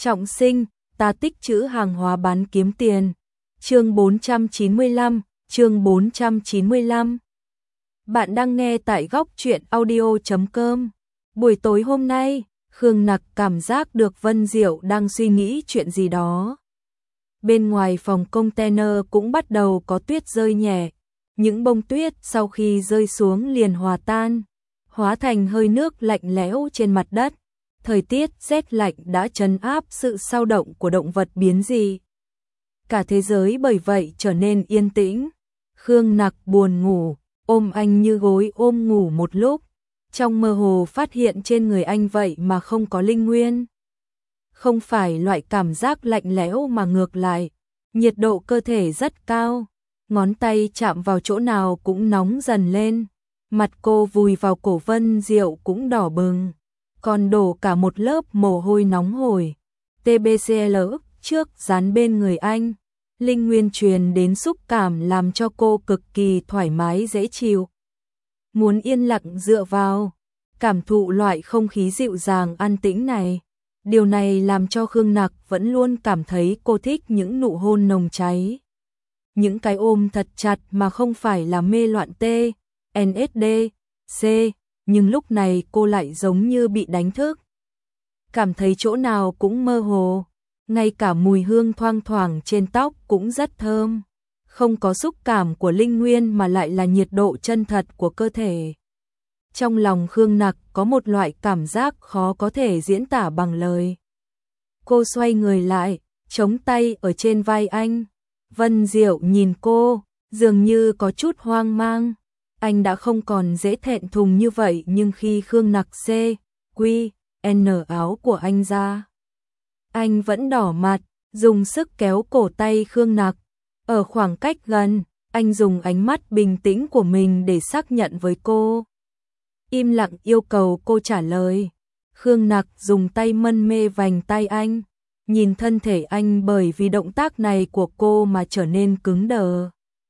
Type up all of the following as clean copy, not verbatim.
Trọng sinh, ta tích trữ hàng hóa bán kiếm tiền. Chương 495, chương 495. Bạn đang nghe tại góc truyện audio.com. Buổi tối hôm nay, Khương Nặc cảm giác được Vân Diệu đang suy nghĩ chuyện gì đó. Bên ngoài phòng container cũng bắt đầu có tuyết rơi nhẹ. Những bông tuyết sau khi rơi xuống liền hòa tan, hóa thành hơi nước lạnh lẽo trên mặt đất. Thời tiết rét lạnh đã trấn áp sự xao động của động vật biến dị. Cả thế giới bởi vậy trở nên yên tĩnh. Khương Nặc buồn ngủ, ôm anh như gối ôm ngủ một lúc. Trong mơ hồ phát hiện trên người anh vậy mà không có linh nguyên. Không phải loại cảm giác lạnh lẽo mà ngược lại, nhiệt độ cơ thể rất cao. Ngón tay chạm vào chỗ nào cũng nóng dần lên. Mặt cô vùi vào cổ Vân Diệu cũng đỏ bừng, còn đổ cả một lớp mồ hôi nóng hổi. TBCL trước dán bên người anh, linh nguyên truyền đến xúc cảm làm cho cô cực kỳ thoải mái dễ chịu. Muốn yên lặng dựa vào, cảm thụ loại không khí dịu dàng an tĩnh này. Điều này làm cho Khương Nặc vẫn luôn cảm thấy cô thích những nụ hôn nồng cháy. Những cái ôm thật chặt mà không phải là mê loạn LSD, C, nhưng lúc này cô lại giống như bị đánh thức. Cảm thấy chỗ nào cũng mơ hồ, ngay cả mùi hương thoang thoảng trên tóc cũng rất thơm. Không có xúc cảm của linh nguyên mà lại là nhiệt độ chân thật của cơ thể. Trong lòng Khương Nặc có một loại cảm giác khó có thể diễn tả bằng lời. Cô xoay người lại, chống tay ở trên vai anh. Vân Diệu nhìn cô, dường như có chút hoang mang. Anh đã không còn dễ thẹn thùng như vậy, nhưng khi Khương Nặc N áo của anh ra, anh vẫn đỏ mặt, dùng sức kéo cổ tay Khương Nặc. Ở khoảng cách gần, anh dùng ánh mắt bình tĩnh của mình để xác nhận với cô. Im lặng yêu cầu cô trả lời. Khương Nặc dùng tay mân mê vành tay anh, nhìn thân thể anh bởi vì động tác này của cô mà trở nên cứng đờ.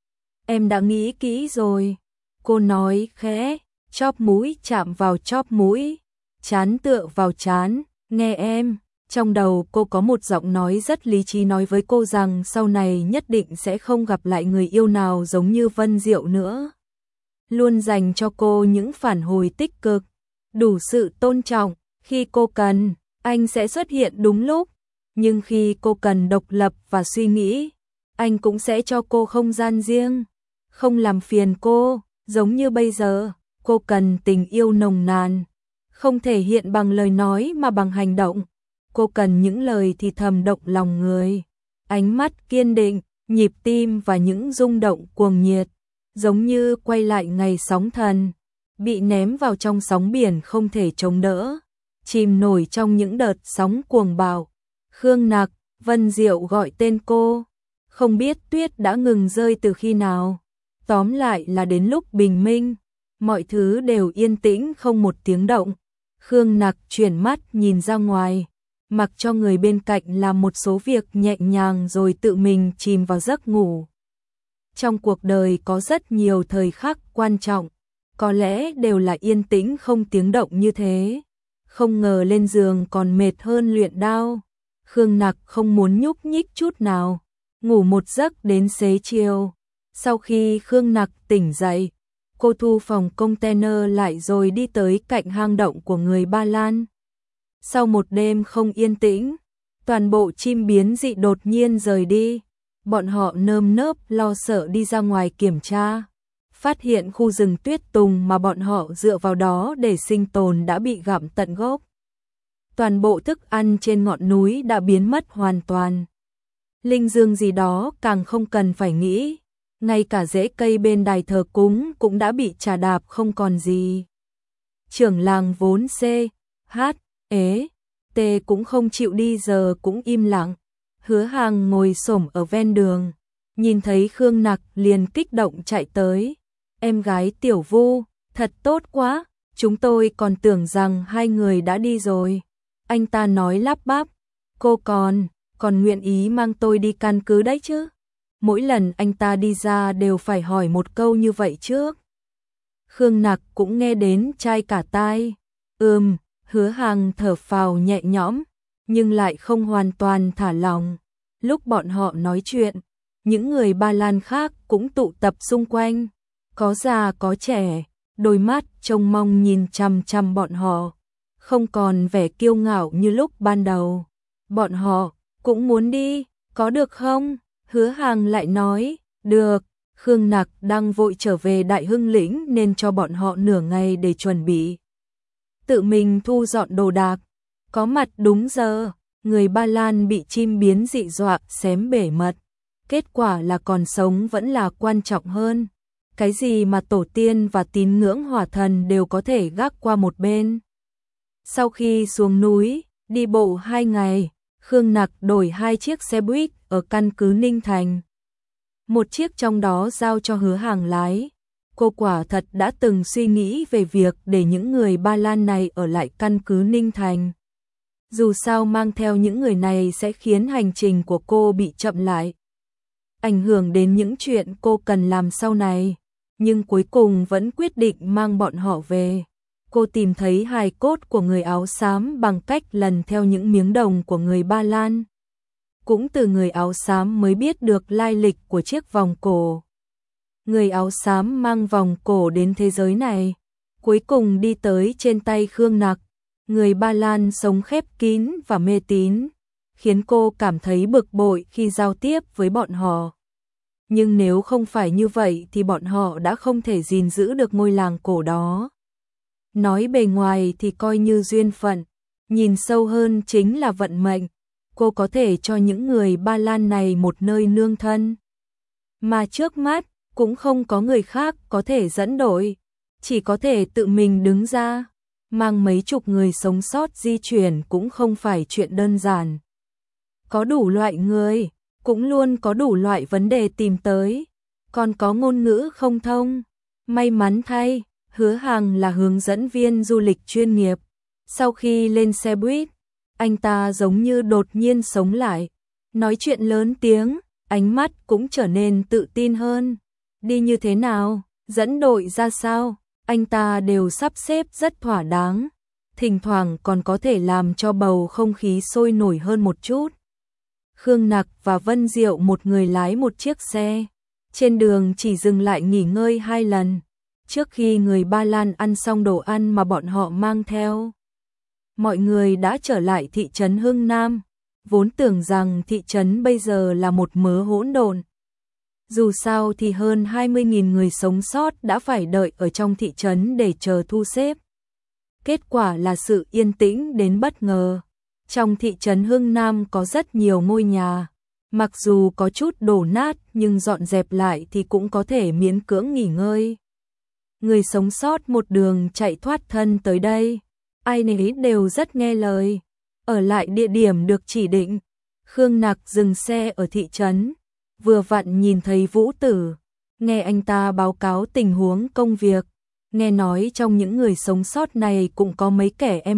Em đã nghĩ kỹ rồi, cô nói khẽ, chóp mũi chạm vào chóp mũi, trán tựa vào trán, nghe em. Trong đầu cô có một giọng nói rất lý trí nói với cô rằng sau này nhất định sẽ không gặp lại người yêu nào giống như Vân Diệu nữa. Luôn dành cho cô những phản hồi tích cực, đủ sự tôn trọng. Khi cô cần, anh sẽ xuất hiện đúng lúc. Nhưng khi cô cần độc lập và suy nghĩ, anh cũng sẽ cho cô không gian riêng, không làm phiền cô. Giống như bây giờ, cô cần tình yêu nồng nàn, không thể hiện bằng lời nói mà bằng hành động. Cô cần những lời thì thầm động lòng người, ánh mắt kiên định, nhịp tim và những rung động cuồng nhiệt, giống như quay lại ngày sóng thần, bị ném vào trong sóng biển không thể chống đỡ, chìm nổi trong những đợt sóng cuồng bạo. Khương Nặc, Vân Diệu gọi tên cô, không biết tuyết đã ngừng rơi từ khi nào. Tóm lại là đến lúc bình minh, mọi thứ đều yên tĩnh không một tiếng động. Khương Nặc chuyển mắt nhìn ra ngoài, mặc cho người bên cạnh làm một số việc nhẹ nhàng rồi tự mình chìm vào giấc ngủ. Trong cuộc đời có rất nhiều thời khắc quan trọng, có lẽ đều là yên tĩnh không tiếng động như thế. Không ngờ lên giường còn mệt hơn luyện đao. Khương Nặc không muốn nhúc nhích chút nào, ngủ một giấc đến xế chiều. Sau khi Khương Nặc tỉnh dậy, cô thu phòng container lại rồi đi tới cạnh hang động của người Ba Lan. Sau một đêm không yên tĩnh, toàn bộ chim biến dị đột nhiên rời đi. Bọn họ nơm nớp lo sợ đi ra ngoài kiểm tra, phát hiện khu rừng tuyết tùng mà bọn họ dựa vào đó để sinh tồn đã bị gặm tận gốc. Toàn bộ thức ăn trên ngọn núi đã biến mất hoàn toàn. Linh dương gì đó càng không cần phải nghĩ. Ngay cả rễ cây bên đài thờ cúng cũng đã bị chà đạp không còn gì. Trưởng làng vốn T cũng không chịu đi giờ cũng im lặng. Hứa Hàng ngồi xổm ở ven đường, nhìn thấy Khương Nặc liền kích động chạy tới. Em gái Tiểu Vu, thật tốt quá, chúng tôi còn tưởng rằng hai người đã đi rồi. Anh ta nói lắp bắp, cô còn nguyện ý mang tôi đi căn cứ đấy chứ. Mỗi lần anh ta đi ra đều phải hỏi một câu như vậy trước. Khương Nặc cũng nghe đến chai cả tai. Hứa Hàng thở phào nhẹ nhõm. nhưng lại không hoàn toàn thả lỏng. Lúc bọn họ nói chuyện, những người Ba Lan khác cũng tụ tập xung quanh, có già có trẻ, đôi mắt trông mong nhìn chằm chằm bọn họ, không còn vẻ kiêu ngạo như lúc ban đầu. Bọn họ cũng muốn đi, có được không? Hứa Hàng lại nói, được. Khương Nặc đang vội trở về Đại Hưng Lĩnh nên cho bọn họ nửa ngày để chuẩn bị. Tự mình thu dọn đồ đạc, có mặt đúng giờ, người Ba Lan bị chim biến dị dọa xém bể mật. Kết quả là còn sống vẫn là quan trọng hơn. Cái gì mà tổ tiên và tín ngưỡng hỏa thần đều có thể gác qua một bên. Sau khi xuống núi, đi bộ 2 ngày, Khương Nặc đổi 2 chiếc xe buýt ở căn cứ Ninh Thành. Một chiếc trong đó giao cho Hứa Hàng lái. Cô quả thật đã từng suy nghĩ về việc để những người Ba Lan này ở lại căn cứ Ninh Thành. Dù sao mang theo những người này sẽ khiến hành trình của cô bị chậm lại, ảnh hưởng đến những chuyện cô cần làm sau này, nhưng cuối cùng vẫn quyết định mang bọn họ về. Cô tìm thấy hài cốt của người áo xám bằng cách lần theo những miếng đồng của người Ba Lan. Cũng từ người áo xám mới biết được lai lịch của chiếc vòng cổ. Người áo xám mang vòng cổ đến thế giới này, cuối cùng đi tới trên tay Khương Nặc. Người Ba Lan sống khép kín và mê tín, khiến cô cảm thấy bực bội khi giao tiếp với bọn họ. Nhưng nếu không phải như vậy thì bọn họ đã không thể gìn giữ được ngôi làng cổ đó. Nói bề ngoài thì coi như duyên phận, nhìn sâu hơn chính là vận mệnh. Cô có thể cho những người Ba Lan này một nơi nương thân. Mà trước mắt, cũng không có người khác có thể dẫn đội, chỉ có thể tự mình đứng ra. Mang mấy chục người sống sót di chuyển cũng không phải chuyện đơn giản. Có đủ loại người, cũng luôn có đủ loại vấn đề tìm tới. Còn có ngôn ngữ không thông. May mắn thay, Hứa Hàng là hướng dẫn viên du lịch chuyên nghiệp. Sau khi lên xe buýt, anh ta giống như đột nhiên sống lại. Nói chuyện lớn tiếng, ánh mắt cũng trở nên tự tin hơn. Đi như thế nào, dẫn đội ra sao, anh ta đều sắp xếp rất thỏa đáng. Thỉnh thoảng còn có thể làm cho bầu không khí sôi nổi hơn một chút. Khương Nặc và Vân Diệu một người lái một chiếc xe. Trên đường chỉ dừng lại nghỉ ngơi 2 lần. Trước khi người Ba Lan ăn xong đồ ăn mà bọn họ mang theo, mọi người đã trở lại thị trấn Hưng Nam. Vốn tưởng rằng thị trấn bây giờ là một mớ hỗn độn. Dù sao thì hơn 20.000 người sống sót đã phải đợi ở trong thị trấn để chờ thu xếp. Kết quả là sự yên tĩnh đến bất ngờ. Trong thị trấn Hưng Nam có rất nhiều ngôi nhà. Mặc dù có chút đổ nát nhưng dọn dẹp lại thì cũng có thể miễn cưỡng nghỉ ngơi. Người sống sót một đường chạy thoát thân tới đây. Ai nấy đều rất nghe lời. Ở lại địa điểm được chỉ định. Khương Nặc dừng xe ở thị trấn. Vừa vặn nhìn thấy Vũ Tử. Nghe anh ta báo cáo tình huống công việc. Nghe nói trong những người sống sót này cũng có mấy kẻ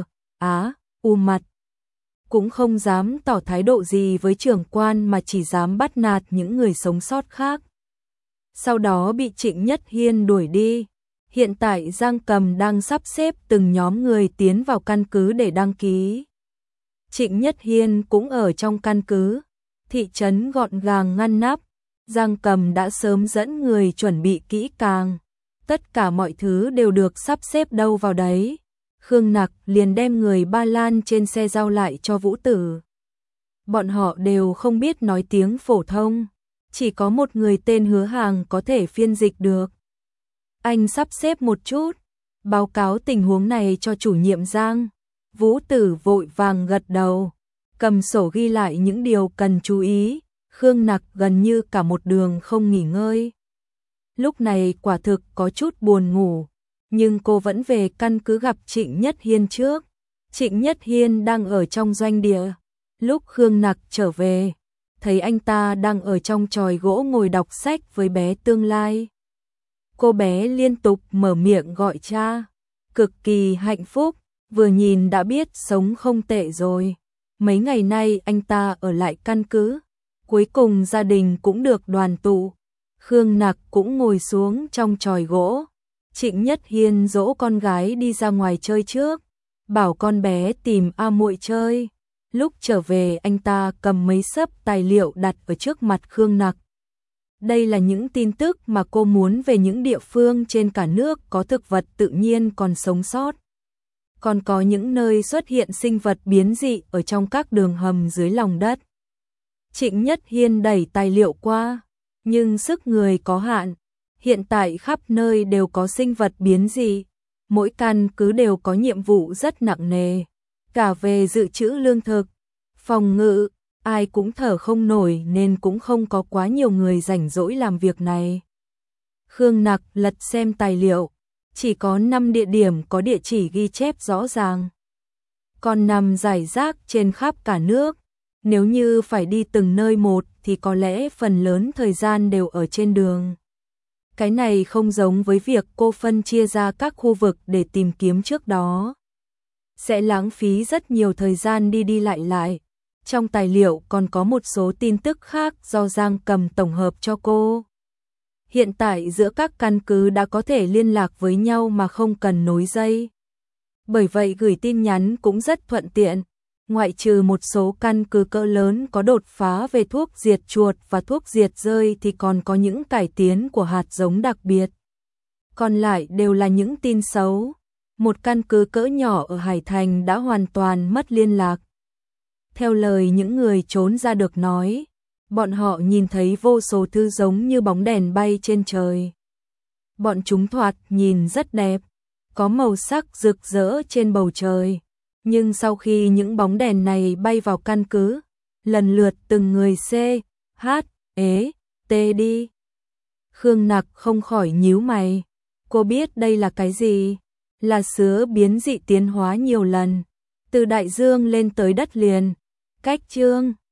u mặt. Cũng không dám tỏ thái độ gì với trưởng quan mà chỉ dám bắt nạt những người sống sót khác. Sau đó bị Trịnh Nhất Hiên đuổi đi. Hiện tại Giang Cầm đang sắp xếp từng nhóm người tiến vào căn cứ để đăng ký. Trịnh Nhất Hiên cũng ở trong căn cứ. Thị trấn gọn gàng ngăn nắp. Giang Cầm đã sớm dẫn người chuẩn bị kỹ càng. Tất cả mọi thứ đều được sắp xếp đâu vào đấy. Khương Nặc liền đem người Ba Lan trên xe giao lại cho Vũ Tử. Bọn họ đều không biết nói tiếng phổ thông. Chỉ có một người tên Hứa Hàng có thể phiên dịch được. Anh sắp xếp một chút. Báo cáo tình huống này cho chủ nhiệm Giang. Vũ Tử vội vàng gật đầu. Cầm sổ ghi lại những điều cần chú ý. Khương Nặc gần như cả một đường không nghỉ ngơi. Lúc này quả thực có chút buồn ngủ. Nhưng cô vẫn về căn cứ gặp Trịnh Nhất Hiên trước. Trịnh Nhất Hiên đang ở trong doanh địa. Lúc Khương Nặc trở về, thấy anh ta đang ở trong chòi gỗ ngồi đọc sách với bé Tương Lai. Cô bé liên tục mở miệng gọi cha. Cực kỳ hạnh phúc, vừa nhìn đã biết sống không tệ rồi. Mấy ngày nay anh ta ở lại căn cứ. Cuối cùng gia đình cũng được đoàn tụ. Khương Nặc cũng ngồi xuống trong chòi gỗ. Trịnh Nhất Hiên dỗ con gái đi ra ngoài chơi trước, bảo con bé tìm A Muội chơi. Lúc trở về anh ta cầm mấy xấp tài liệu đặt ở trước mặt Khương Nặc. Đây là những tin tức mà cô muốn về những địa phương trên cả nước có thực vật tự nhiên còn sống sót. Còn có những nơi xuất hiện sinh vật biến dị ở trong các đường hầm dưới lòng đất. Trịnh Nhất Hiên đẩy tài liệu qua, nhưng sức người có hạn. Hiện tại khắp nơi đều có sinh vật biến dị. Mỗi căn cứ đều có nhiệm vụ rất nặng nề. Cả về dự trữ lương thực, phòng ngự, ai cũng thở không nổi nên cũng không có quá nhiều người rảnh rỗi làm việc này. Khương Nặc lật xem tài liệu, chỉ có 5 địa điểm có địa chỉ ghi chép rõ ràng. Còn nằm rải rác trên khắp cả nước. Nếu như phải đi từng nơi một thì có lẽ phần lớn thời gian đều ở trên đường. Cái này không giống với việc cô phân chia ra các khu vực để tìm kiếm trước đó. Sẽ lãng phí rất nhiều thời gian đi đi lại lại. Trong tài liệu còn có một số tin tức khác do Giang Cầm tổng hợp cho cô. Hiện tại giữa các căn cứ đã có thể liên lạc với nhau mà không cần nối dây. Bởi vậy gửi tin nhắn cũng rất thuận tiện. Ngoại trừ một số căn cứ cỡ lớn có đột phá về thuốc diệt chuột và thuốc diệt rơi thì còn có những cải tiến của hạt giống đặc biệt. Còn lại đều là những tin xấu. Một căn cứ cỡ nhỏ ở Hải Thành đã hoàn toàn mất liên lạc. Theo lời những người trốn ra được nói, bọn họ nhìn thấy vô số thứ giống như bóng đèn bay trên trời. Bọn chúng thoạt nhìn rất đẹp, có màu sắc rực rỡ trên bầu trời. Nhưng sau khi những bóng đèn này bay vào căn cứ, lần lượt từng người C, H, E, T đi. Khương Nặc không khỏi nhíu mày. Cô biết đây là cái gì? Là sứa biến dị tiến hóa nhiều lần, từ đại dương lên tới đất liền. Cách chương